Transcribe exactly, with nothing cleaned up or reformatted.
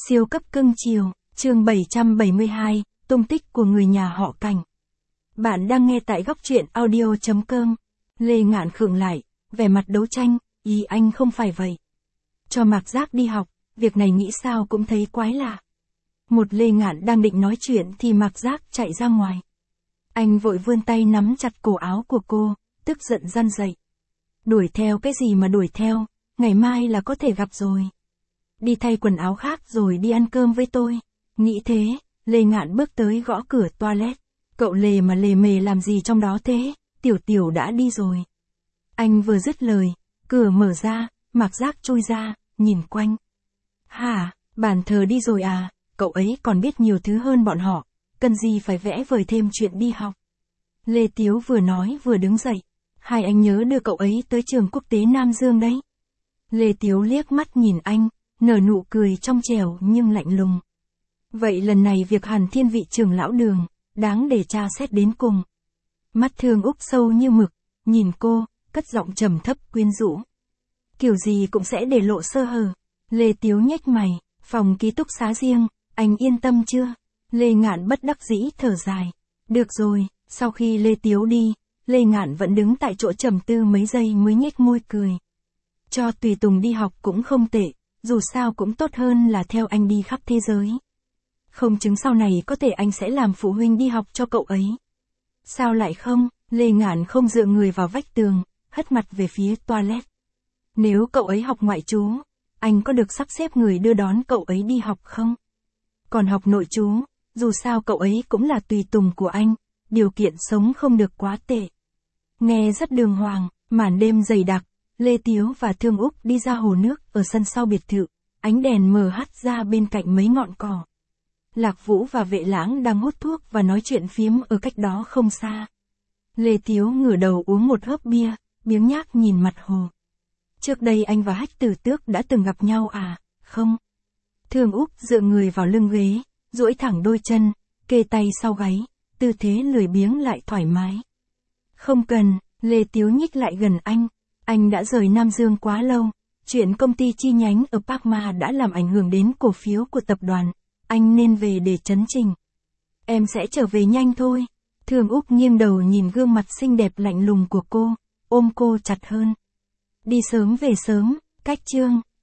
Siêu cấp cưng chiều, chương bảy trăm bảy mươi hai, tung tích của người nhà họ Cảnh. Bạn đang nghe tại góc truyện audio chấm com. Lê Ngạn khựng lại, vẻ mặt đấu tranh, ý anh không phải vậy. Cho Mạc Giác đi học, việc này nghĩ sao cũng thấy quái lạ. Một Lê Ngạn đang định nói chuyện thì Mạc Giác chạy ra ngoài. Anh vội vươn tay nắm chặt cổ áo của cô, tức giận răn dậy. Đuổi theo cái gì mà đuổi theo, ngày mai là có thể gặp rồi. Đi thay quần áo khác rồi đi ăn cơm với tôi. Nghĩ thế, Lê Ngạn bước tới gõ cửa toilet. Cậu lề mà lề mề làm gì trong đó thế, Tiểu Tiểu đã đi rồi. Anh vừa dứt lời, cửa mở ra, Mạc Giác chui ra, nhìn quanh. Hả, bàn thờ đi rồi à, cậu ấy còn biết nhiều thứ hơn bọn họ, cần gì phải vẽ vời thêm chuyện đi học. Lê Tiếu vừa nói vừa đứng dậy. Hai anh nhớ đưa cậu ấy tới trường quốc tế Nam Dương đấy. Lê Tiếu liếc mắt nhìn anh, nở nụ cười trong trẻo nhưng lạnh lùng. Vậy lần này việc Hàn Thiên vị trưởng lão Đường, đáng để tra xét đến cùng. Mắt Thương Úc sâu như mực, nhìn cô, cất giọng trầm thấp quyến rũ. Kiểu gì cũng sẽ để lộ sơ hở. Lê Tiếu nhếch mày, phòng ký túc xá riêng, anh yên tâm chưa? Lê Ngạn bất đắc dĩ thở dài. Được rồi, sau khi Lê Tiếu đi, Lê Ngạn vẫn đứng tại chỗ trầm tư mấy giây mới nhếch môi cười. Cho tùy tùng đi học cũng không tệ, dù sao cũng tốt hơn là theo anh đi khắp thế giới. Không chứng sau này có thể anh sẽ làm phụ huynh đi học cho cậu ấy. Sao lại không? Lê Ngạn không dựa người vào vách tường, hất mặt về phía toilet. Nếu cậu ấy học ngoại trú, anh có được sắp xếp người đưa đón cậu ấy đi học không? Còn học nội trú, dù sao cậu ấy cũng là tùy tùng của anh, điều kiện sống không được quá tệ. Nghe rất đường hoàng, màn đêm dày đặc, Lê Tiếu và Thương Úc đi ra hồ nước ở sân sau biệt thự, ánh đèn mờ hắt ra bên cạnh mấy ngọn cỏ. Lạc Vũ và Vệ Lãng đang hút thuốc và nói chuyện phiếm ở cách đó không xa. Lê Tiếu ngửa đầu uống một hớp bia, biếng nhác nhìn mặt hồ. Trước đây anh và Hách Tử Tước đã từng gặp nhau à, không? Thương Úc dựa người vào lưng ghế, duỗi thẳng đôi chân, kê tay sau gáy, tư thế lười biếng lại thoải mái. Không cần, Lê Tiếu nhích lại gần anh. Anh đã rời Nam Dương quá lâu, chuyện công ty chi nhánh ở Park Ma đã làm ảnh hưởng đến cổ phiếu của tập đoàn, anh nên về để chấn chỉnh. Em sẽ trở về nhanh thôi. Thương Úc nghiêng đầu nhìn gương mặt xinh đẹp lạnh lùng của cô, ôm cô chặt hơn. Đi sớm về sớm, cách chương.